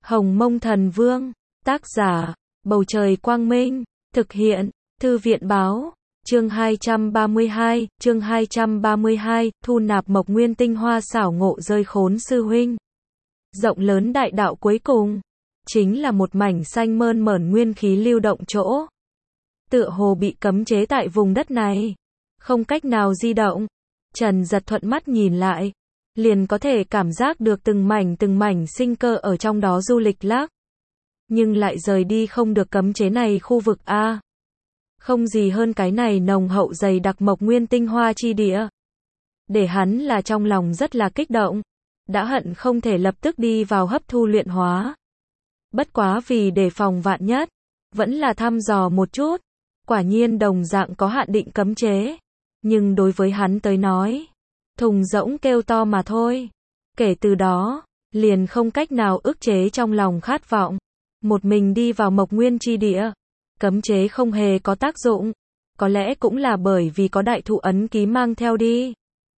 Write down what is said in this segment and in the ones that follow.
Hồng Mông Thần Vương, tác giả, Bầu Trời Quang Minh, thực hiện, Thư viện Báo, chương 232, thu nạp Mộc Nguyên tinh hoa xảo ngộ rơi khốn sư huynh. Rộng lớn đại đạo cuối cùng, chính là một mảnh xanh mơn mởn nguyên khí lưu động chỗ. Tựa hồ bị cấm chế tại vùng đất này, không cách nào di động. Trần Giật thuận mắt nhìn lại, liền có thể cảm giác được từng mảnh sinh cơ ở trong đó du lịch lác. Nhưng lại rời đi không được cấm chế này khu vực A. Không gì hơn cái này nồng hậu dày đặc Mộc Nguyên tinh hoa chi địa. Để hắn là trong lòng rất là kích động, đã hận không thể lập tức đi vào hấp thu luyện hóa. Bất quá vì đề phòng vạn nhất, vẫn là thăm dò một chút. Quả nhiên đồng dạng có hạn định cấm chế, nhưng đối với hắn tới nói, thùng rỗng kêu to mà thôi. Kể từ đó, liền không cách nào ức chế trong lòng khát vọng. Một mình đi vào Mộc Nguyên chi địa, cấm chế không hề có tác dụng. Có lẽ cũng là bởi vì có đại thụ ấn ký mang theo đi.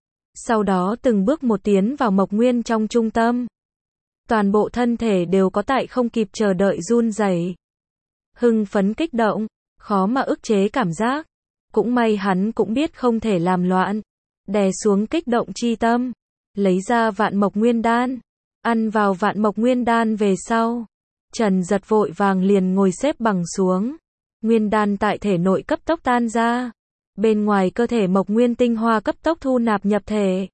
Sau đó từng bước một tiến vào Mộc Nguyên trong trung tâm. Toàn bộ thân thể đều có tại không kịp chờ đợi run rẩy, hưng phấn kích động, khó mà ức chế cảm giác. Cũng may hắn cũng biết không thể làm loạn, đè xuống kích động chi tâm, lấy ra vạn mộc nguyên đan, ăn vào vạn mộc nguyên đan về sau. Trần Giật vội vàng liền ngồi xếp bằng xuống, nguyên đan tại thể nội cấp tốc tan ra, bên ngoài cơ thể Mộc Nguyên tinh hoa cấp tốc thu nạp nhập thể.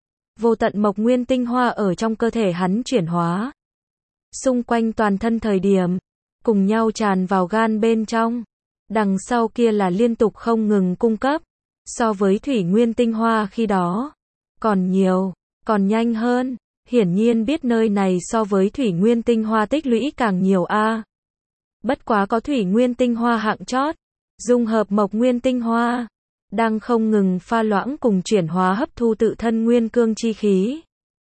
Vô tận Mộc Nguyên tinh hoa ở trong cơ thể hắn chuyển hóa, xung quanh toàn thân thời điểm, cùng nhau tràn vào gan bên trong. Đằng sau kia là liên tục không ngừng cung cấp, so với Thủy Nguyên tinh hoa khi đó, còn nhiều, còn nhanh hơn. Hiển nhiên biết nơi này so với Thủy Nguyên tinh hoa tích lũy càng nhiều a. Bất quá có Thủy Nguyên tinh hoa hạng chót, dung hợp Mộc Nguyên tinh hoa, đang không ngừng pha loãng cùng chuyển hóa hấp thu tự thân nguyên cương chi khí.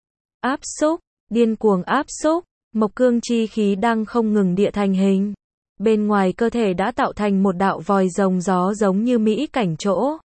Áp xúc, điên cuồng áp xúc, Mộc cương chi khí đang không ngừng địa thành hình. Bên ngoài cơ thể đã tạo thành một đạo vòi rồng gió giống như mỹ cảnh chỗ.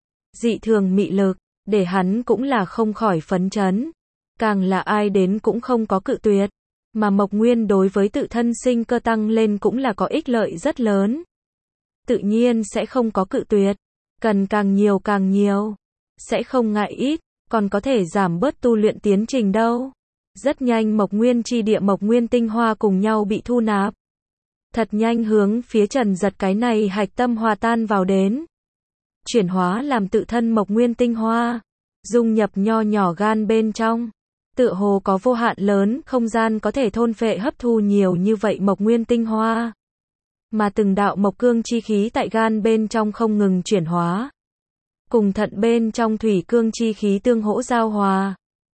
Dị thường mị lực, để hắn cũng là không khỏi phấn chấn. Càng là ai đến cũng không có cự tuyệt. Mà Mộc Nguyên đối với tự thân sinh cơ tăng lên cũng là có ích lợi rất lớn. Tự nhiên sẽ không có cự tuyệt. Cần càng nhiều. Sẽ không ngại ít, còn có thể giảm bớt tu luyện tiến trình đâu. Rất nhanh Mộc Nguyên chi địa Mộc Nguyên tinh hoa cùng nhau bị thu nạp. Thật nhanh hướng phía Trần Giật cái này hạch tâm hòa tan vào đến. Chuyển hóa làm tự thân Mộc Nguyên tinh hoa, dung nhập nho nhỏ gan bên trong. Tựa hồ có vô hạn lớn không gian có thể thôn phệ hấp thu nhiều như vậy Mộc Nguyên tinh hoa. Mà từng đạo Mộc cương chi khí tại gan bên trong không ngừng chuyển hóa. Cùng thận bên trong thủy cương chi khí tương hỗ giao hòa.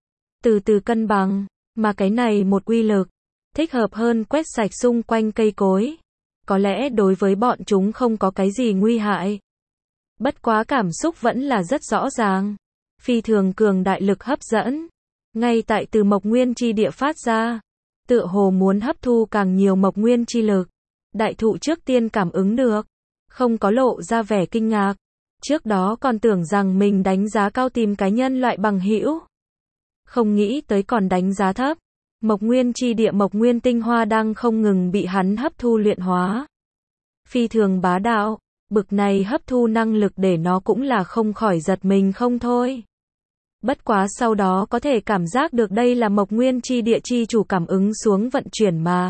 Từ từ cân bằng, mà cái này một quy lực. Thích hợp hơn quét sạch xung quanh cây cối. Có lẽ đối với bọn chúng không có cái gì nguy hại. Bất quá cảm xúc vẫn là rất rõ ràng. Phi thường cường đại lực hấp dẫn. Ngay tại từ Mộc Nguyên chi địa phát ra. Tựa hồ muốn hấp thu càng nhiều Mộc Nguyên chi lực. Đại thụ trước tiên cảm ứng được. Không có lộ ra vẻ kinh ngạc. Trước đó còn tưởng rằng mình đánh giá cao tìm cái nhân loại bằng hữu. Không nghĩ tới còn đánh giá thấp. Mộc Nguyên chi địa Mộc Nguyên tinh hoa đang không ngừng bị hắn hấp thu luyện hóa. Phi thường bá đạo, bực này hấp thu năng lực để nó cũng là không khỏi giật mình không thôi. Bất quá sau đó có thể cảm giác được đây là Mộc Nguyên chi địa chi chủ cảm ứng xuống vận chuyển mà.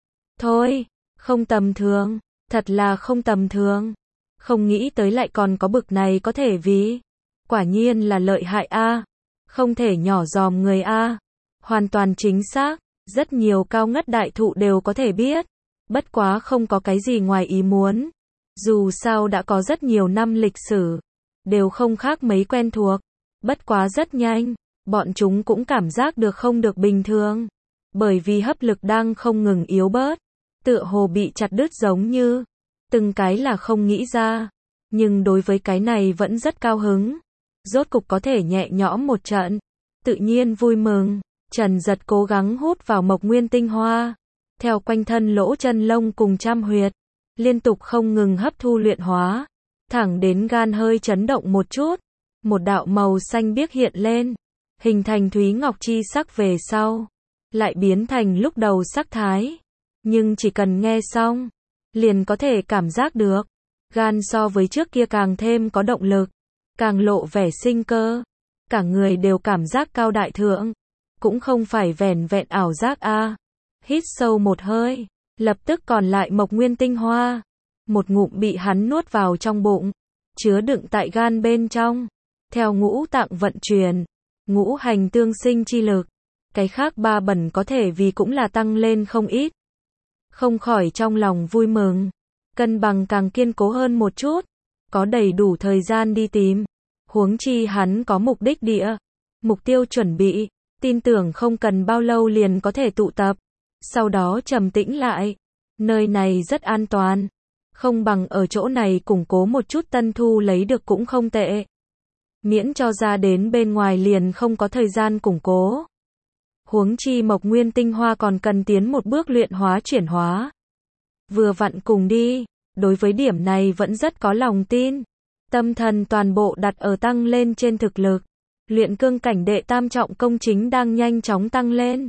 Thôi, không tầm thường, thật là không tầm thường. Không nghĩ tới lại còn có bực này có thể vì. Quả nhiên là lợi hại a, không thể nhỏ giòm người a. Hoàn toàn chính xác, rất nhiều cao ngất đại thụ đều có thể biết. Bất quá không có cái gì ngoài ý muốn. Dù sao đã có rất nhiều năm lịch sử, đều không khác mấy quen thuộc. Bất quá rất nhanh, bọn chúng cũng cảm giác được không được bình thường. Bởi vì hấp lực đang không ngừng yếu bớt. Tựa hồ bị chặt đứt giống như. Từng cái là không nghĩ ra. Nhưng đối với cái này vẫn rất cao hứng. Rốt cục có thể nhẹ nhõm một trận. Tự nhiên vui mừng. Trần Giật cố gắng hút vào Mộc Nguyên tinh hoa. Theo quanh thân lỗ chân lông cùng trăm huyệt. Liên tục không ngừng hấp thu luyện hóa. Thẳng đến gan hơi chấn động một chút. Một đạo màu xanh biếc hiện lên. Hình thành thúy ngọc chi sắc về sau. lại biến thành lúc đầu sắc thái. Nhưng chỉ cần nghe xong, liền có thể cảm giác được, gan so với trước kia càng thêm có động lực, càng lộ vẻ sinh cơ, cả người đều cảm giác cao đại thượng, cũng không phải vẻn vẹn ảo giác a. Hít sâu một hơi, lập tức còn lại Mộc Nguyên tinh hoa, một ngụm bị hắn nuốt vào trong bụng, chứa đựng tại gan bên trong, theo ngũ tạng vận chuyển, ngũ hành tương sinh chi lực, cái khác ba bẩn có thể vì cũng là tăng lên không ít. Không khỏi trong lòng vui mừng, cân bằng càng kiên cố hơn một chút, có đầy đủ thời gian đi tìm, huống chi hắn có mục đích địa, mục tiêu chuẩn bị, tin tưởng không cần bao lâu liền có thể tụ tập, sau đó trầm tĩnh lại, nơi này rất an toàn, không bằng ở chỗ này củng cố một chút tân thu lấy được cũng không tệ. Miễn cho ra đến bên ngoài liền không có thời gian củng cố. Huống chi Mộc Nguyên tinh hoa còn cần tiến một bước luyện hóa chuyển hóa. Vừa vặn cùng đi, đối với điểm này vẫn rất có lòng tin. Tâm thần toàn bộ đặt ở tăng lên trên thực lực. Luyện cương cảnh đệ tam trọng công chính đang nhanh chóng tăng lên.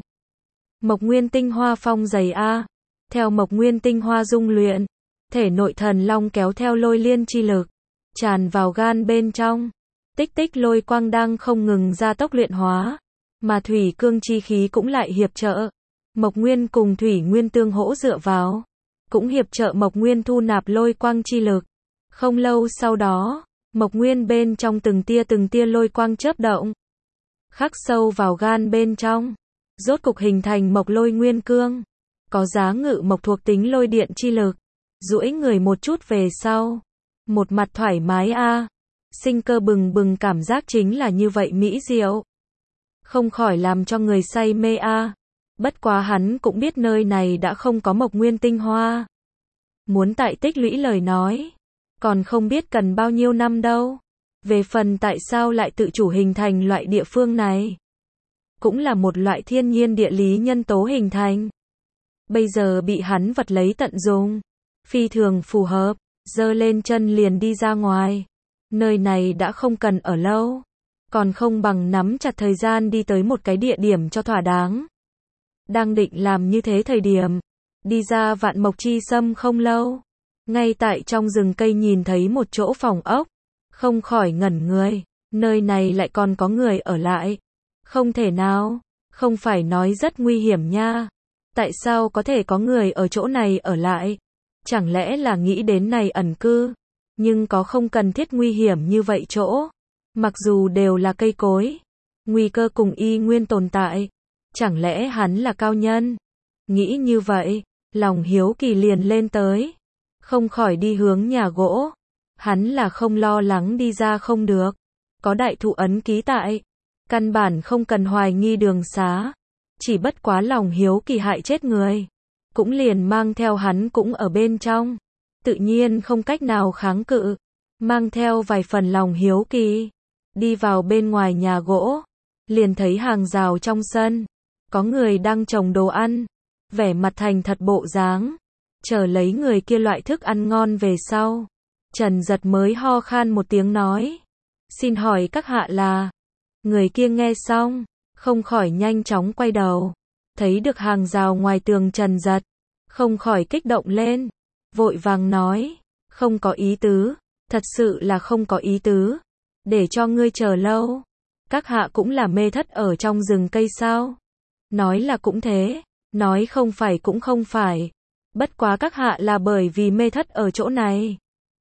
Mộc Nguyên tinh hoa phong dày A. Theo Mộc Nguyên tinh hoa dung luyện, thể nội thần long kéo theo lôi liên chi lực, tràn vào gan bên trong. Tích tích lôi quang đang không ngừng gia tốc luyện hóa, mà thủy cương chi khí cũng lại hiệp trợ. Mộc Nguyên cùng thủy nguyên tương hỗ dựa vào, cũng hiệp trợ Mộc Nguyên thu nạp lôi quang chi lực. Không lâu sau đó, Mộc Nguyên bên trong từng tia lôi quang chớp động, khắc sâu vào gan bên trong, rốt cục hình thành Mộc Lôi Nguyên Cương, có giá ngự mộc thuộc tính lôi điện chi lực. Duỗi người một chút về sau, một mặt thoải mái a, sinh cơ bừng bừng cảm giác chính là như vậy mỹ diệu, không khỏi làm cho người say mê a. Bất quá hắn cũng biết nơi này đã không có Mộc Nguyên tinh hoa, muốn tại tích lũy lời nói, còn không biết cần bao nhiêu năm đâu. Về phần tại sao lại tự chủ hình thành loại địa phương này, cũng là một loại thiên nhiên địa lý nhân tố hình thành. Bây giờ bị hắn vật lấy tận dụng, phi thường phù hợp, giơ lên chân liền đi ra ngoài. Nơi này đã không cần ở lâu, còn không bằng nắm chặt thời gian đi tới một cái địa điểm cho thỏa đáng. Đang định làm như thế thời điểm, đi ra Vạn Mộc Chi Sâm không lâu, ngay tại trong rừng cây nhìn thấy một chỗ phòng ốc, không khỏi ngẩn người, nơi này lại còn có người ở lại. Không thể nào, không phải nói rất nguy hiểm nha. Tại sao có thể có người ở chỗ này ở lại? Chẳng lẽ là nghĩ đến này ẩn cư? Nhưng có không cần thiết nguy hiểm như vậy chỗ. Mặc dù đều là cây cối, nguy cơ cùng y nguyên tồn tại. Chẳng lẽ hắn là cao nhân? Nghĩ như vậy, lòng hiếu kỳ liền lên tới. Không khỏi đi hướng nhà gỗ. Hắn là không lo lắng đi ra không được. Có đại thụ ấn ký tại. Căn bản không cần hoài nghi đường xá. Chỉ bất quá lòng hiếu kỳ hại chết người. Cũng liền mang theo hắn cũng ở bên trong. Tự nhiên không cách nào kháng cự. Mang theo vài phần lòng hiếu kỳ. Đi vào bên ngoài nhà gỗ. Liền thấy hàng rào trong sân. Có người đang trồng đồ ăn. Vẻ mặt thành thật bộ dáng. Chờ lấy người kia loại thức ăn ngon về sau. Trần Giật mới ho khan một tiếng nói. Xin hỏi các hạ là. Người kia nghe xong, không khỏi nhanh chóng quay đầu. Thấy được hàng rào ngoài tường Trần Giật. Không khỏi kích động lên. Vội vàng nói. Không có ý tứ. Thật sự là không có ý tứ. Để cho ngươi chờ lâu. Các hạ cũng là mê thất ở trong rừng cây sao? Nói là cũng thế. Nói không phải cũng không phải. Bất quá các hạ là bởi vì mê thất ở chỗ này.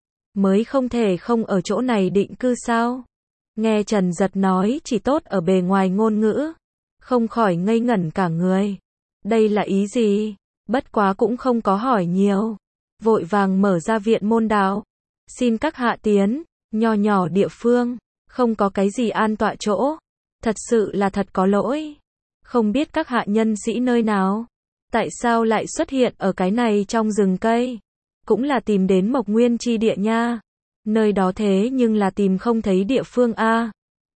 Mới không thể không ở chỗ này định cư sao? Nghe Trần Giật nói chỉ tốt ở bề ngoài ngôn ngữ. Không khỏi ngây ngẩn cả người. Đây là ý gì? Bất quá cũng không có hỏi nhiều. Vội vàng mở ra viện môn đạo. Xin các hạ tiến. Nho nhỏ địa phương. Không có cái gì an tọa chỗ. Thật sự là thật có lỗi. Không biết các hạ nhân sĩ nơi nào. Tại sao lại xuất hiện ở cái này trong rừng cây? Cũng là tìm đến Mộc Nguyên chi địa nha. Nơi đó thế nhưng là tìm không thấy địa phương a.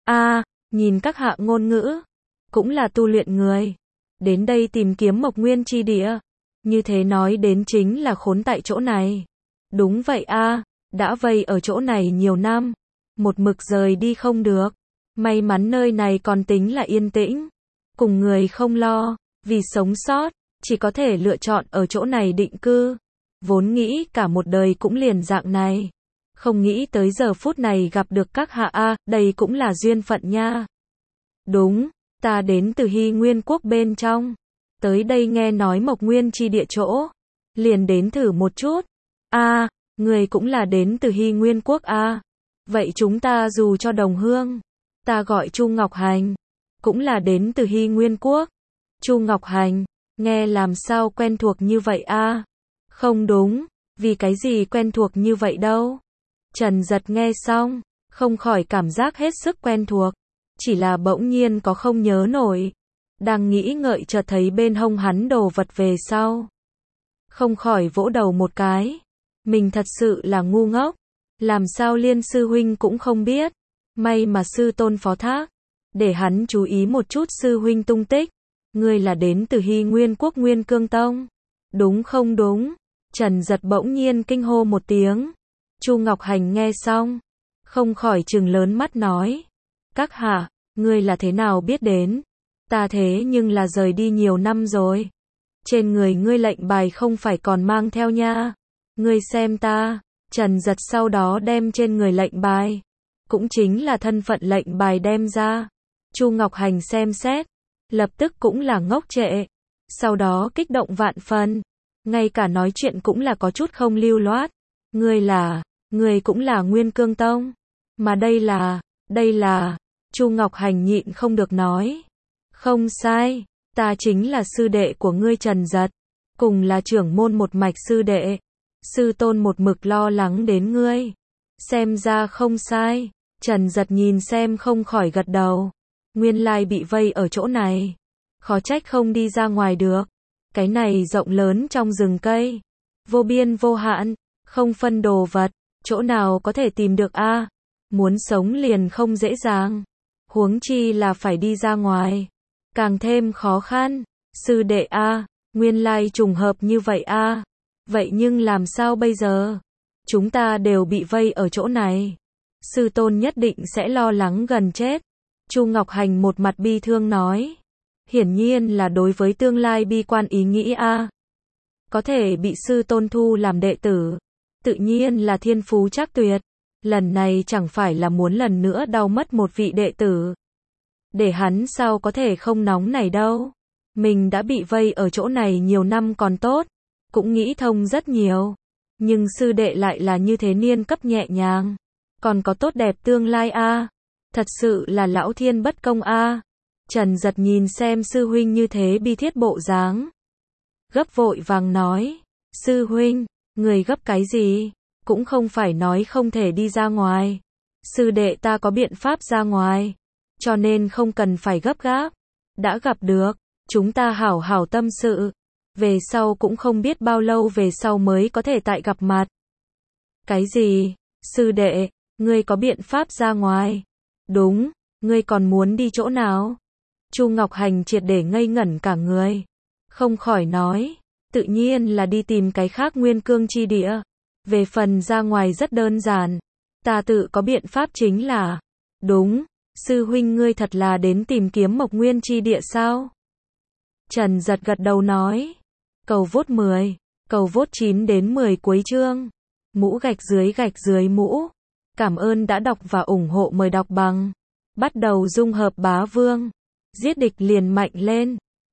Nhìn các hạ ngôn ngữ. Cũng là tu luyện người. Đến đây tìm kiếm Mộc Nguyên chi địa. Như thế nói đến chính là khốn tại chỗ này. Đúng vậy a, đã vây ở chỗ này nhiều năm. Một mực rời đi không được. May mắn nơi này còn tính là yên tĩnh. Cùng người không lo. Vì sống sót, chỉ có thể lựa chọn ở chỗ này định cư. Vốn nghĩ cả một đời cũng liền dạng này. Không nghĩ tới giờ phút này gặp được các hạ a, đây cũng là duyên phận nha. Đúng, ta đến từ Hy Nguyên quốc bên trong. Tới đây nghe nói Mộc Nguyên chi địa chỗ. Liền đến thử một chút. A, người cũng là đến từ Hy Nguyên quốc a. Vậy chúng ta dù cho đồng hương. Ta gọi Chu Ngọc Hành. Cũng là đến từ Hy Nguyên quốc. Chu Ngọc Hành, nghe làm sao quen thuộc như vậy a? Không đúng, vì cái gì quen thuộc như vậy đâu. Trần Giật nghe xong, không khỏi cảm giác hết sức quen thuộc. Chỉ là bỗng nhiên có không nhớ nổi. Đang nghĩ ngợi chợt thấy bên hông hắn đồ vật về sau. Không khỏi vỗ đầu một cái. Mình thật sự là ngu ngốc. Làm sao Liên sư huynh cũng không biết. May mà sư tôn phó thác. Để hắn chú ý một chút sư huynh tung tích. Ngươi là đến từ Hy Nguyên quốc Nguyên Cương Tông. Đúng không đúng? Trần Giật bỗng nhiên kinh hô một tiếng. Chu Ngọc Hành nghe xong. Không khỏi trừng lớn mắt nói. Các hạ, ngươi là thế nào biết đến? Ta thế nhưng là rời đi nhiều năm rồi. Trên người ngươi lệnh bài không phải còn mang theo nha. Ngươi xem ta. Trần Giật sau đó đem trên người lệnh bài. Cũng chính là thân phận lệnh bài đem ra. Chu Ngọc Hành xem xét. Lập tức cũng là ngốc trệ. Sau đó kích động vạn phần. Ngay cả nói chuyện cũng là có chút không lưu loát. Ngươi cũng là Nguyên Cương Tông. Mà đây là, Chu Ngọc Hành nhịn không được nói. Không sai, ta chính là sư đệ của ngươi Trần Giật. Cùng là trưởng môn một mạch sư đệ. Sư tôn một mực lo lắng đến ngươi. Xem ra không sai. Trần Giật nhìn xem không khỏi gật đầu. Nguyên lai bị vây ở chỗ này. Khó trách không đi ra ngoài được. Cái này rộng lớn trong rừng cây. Vô biên vô hạn. Không phân đồ vật. Chỗ nào có thể tìm được a? Muốn sống liền không dễ dàng. Huống chi là phải đi ra ngoài. Càng thêm khó khăn. Sư đệ a, nguyên lai trùng hợp như vậy a. Vậy nhưng làm sao bây giờ? Chúng ta đều bị vây ở chỗ này. Sư tôn nhất định sẽ lo lắng gần chết. Chu Ngọc Hành một mặt bi thương nói. Hiển nhiên là đối với tương lai bi quan ý nghĩ a. Có thể bị sư tôn thu làm đệ tử. Tự nhiên là thiên phú trác tuyệt. Lần này chẳng phải là muốn lần nữa đau mất một vị đệ tử. Để hắn sao có thể không nóng này đâu. Mình đã bị vây ở chỗ này nhiều năm còn tốt. Cũng nghĩ thông rất nhiều. Nhưng sư đệ lại là như thế niên cấp nhẹ nhàng. Còn có tốt đẹp tương lai a. Thật sự là lão thiên bất công a. Trần Giật nhìn xem sư huynh như thế bi thiết bộ dáng. Gấp vội vàng nói. Sư huynh, người gấp cái gì? Cũng không phải nói không thể đi ra ngoài. Sư đệ ta có biện pháp ra ngoài. Cho nên không cần phải gấp gáp. Đã gặp được, chúng ta hảo hảo tâm sự. Về sau cũng không biết bao lâu về sau mới có thể tại gặp mặt. Cái gì? Sư đệ, ngươi có biện pháp ra ngoài? Đúng, ngươi còn muốn đi chỗ nào? Chu Ngọc Hành triệt để ngây ngẩn cả người. Không khỏi nói, tự nhiên là đi tìm cái khác Nguyên Cương chi địa. Về phần ra ngoài rất đơn giản. Ta tự có biện pháp chính là. Đúng, sư huynh ngươi thật là đến tìm kiếm Mộc Nguyên chi địa sao? Trần Giật gật đầu nói. Cầu vote 10, cầu vote 9 đến 10 cuối chương. Mũ gạch dưới mũ. Cảm ơn đã đọc và ủng hộ, mời đọc bằng. Bắt đầu dung hợp bá vương. Giết địch liền mạnh lên.